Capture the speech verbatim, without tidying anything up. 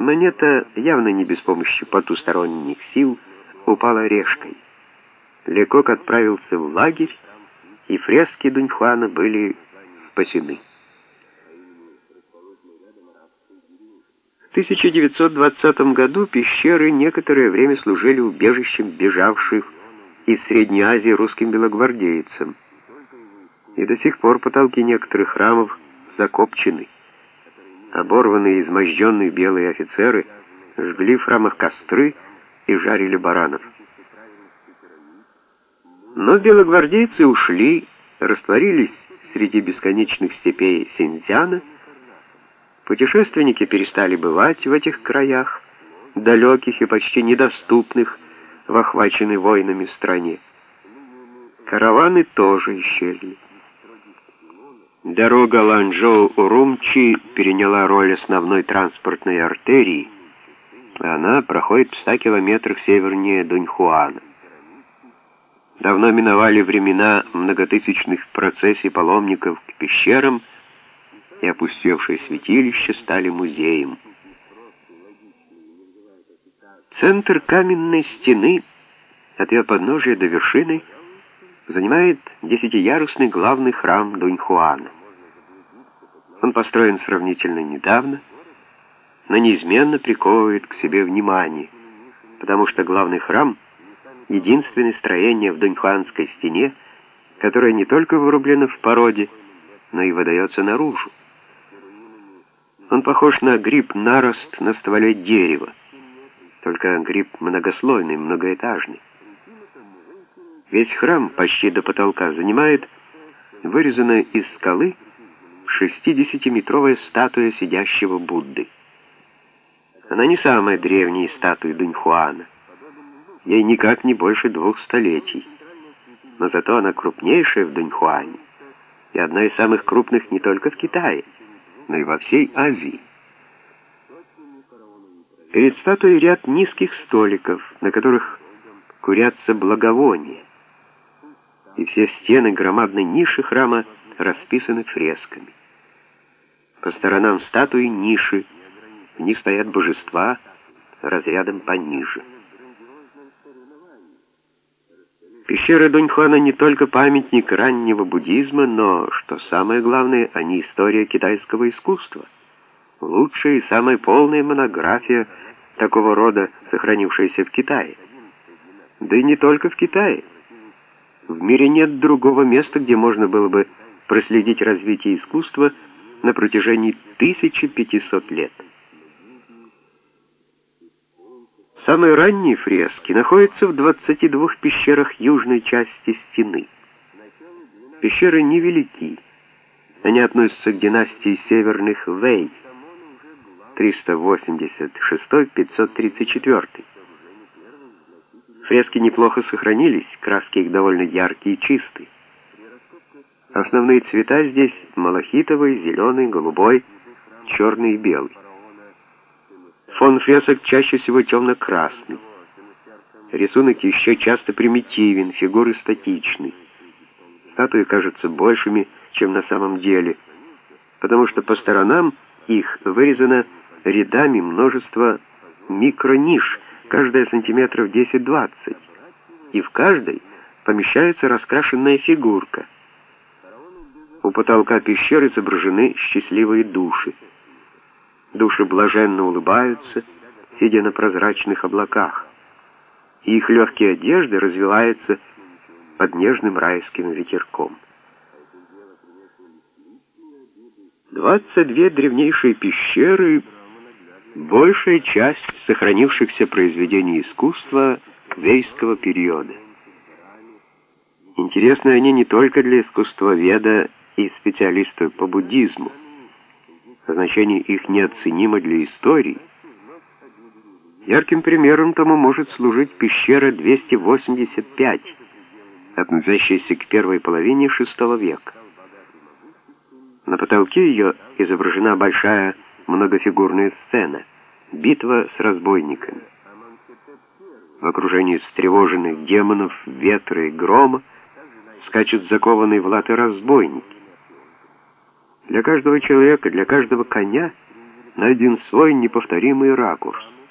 Монета, явно не без помощи потусторонних сил, упала решкой. Лекок отправился в лагерь, и фрески Дуньхуана были спасены. В тысяча девятьсот двадцатом году пещеры некоторое время служили убежищем бежавших из Средней Азии русским белогвардейцам. И до сих пор потолки некоторых храмов закопчены. Оборванные и изможденные белые офицеры жгли в храмах костры и жарили баранов. Но белогвардейцы ушли, растворились среди бесконечных степей Синьцзяна. Путешественники перестали бывать в этих краях, далеких и почти недоступных в охваченной войнами стране. Караваны тоже исчезли. Дорога Ланчжоу-Урумчи переняла роль основной транспортной артерии. Она проходит в ста километрах севернее Дуньхуана. Давно миновали времена многотысячных процессий паломников к пещерам, и опустевшие святилища стали музеем. Центр каменной стены, от ее подножия до вершины, занимает десятиярусный главный храм Дуньхуана. Он построен сравнительно недавно, но неизменно приковывает к себе внимание, потому что главный храм — единственное строение в Дуньхуанской стене, которое не только вырублено в породе, но и выдается наружу. Он похож на гриб-нарост на стволе дерева, только гриб многослойный, многоэтажный. Весь храм почти до потолка занимает вырезанная из скалы шестидесятиметровая статуя сидящего Будды. Она не самая древняя из статуй Дуньхуана. Ей никак не больше двух столетий. Но зато она крупнейшая в Дуньхуане и одна из самых крупных не только в Китае, но и во всей Азии. Перед статуей ряд низких столиков, на которых курятся благовония, и все стены громадной ниши храма расписаны фресками. По сторонам статуи ниши, в них стоят божества разрядом пониже. Пещеры Дуньхуана не только памятник раннего буддизма, но, что самое главное, они история китайского искусства. Лучшая и самая полная монография такого рода, сохранившаяся в Китае. Да и не только в Китае. В мире нет другого места, где можно было бы проследить развитие искусства на протяжении тысячи пятисот лет. Самые ранние фрески находятся в двадцати двух пещерах южной части стены. Пещеры невелики. Они относятся к династии северных Вэй, триста восемьдесят шестой — пятьсот тридцать четвёртый. Фрески неплохо сохранились, краски их довольно яркие и чистые. Основные цвета здесь малахитовый, зеленый, голубой, черный и белый. Фон фресок чаще всего темно-красный. Рисунок еще часто примитивен, фигуры статичны. Статуи кажутся большими, чем на самом деле, потому что по сторонам их вырезано рядами множество микрониш, каждая сантиметров десять-двадцать, и в каждой помещается раскрашенная фигурка. У потолка пещеры изображены счастливые души. Души блаженно улыбаются, сидя на прозрачных облаках, и их легкие одежды развиваются под нежным райским ветерком. двадцать две древнейшие пещеры — большая часть сохранившихся произведений искусства вейского периода. Интересны они не только для искусствоведа и специалиста по буддизму. Значение их неоценимо для истории. Ярким примером тому может служить пещера двести восемьдесят пять, относящаяся к первой половине шестого века. На потолке ее изображена большая многофигурная сцена — битва с разбойниками. В окружении встревоженных демонов, ветра и грома скачут закованные в латы разбойники. Для каждого человека, для каждого коня найден свой неповторимый ракурс.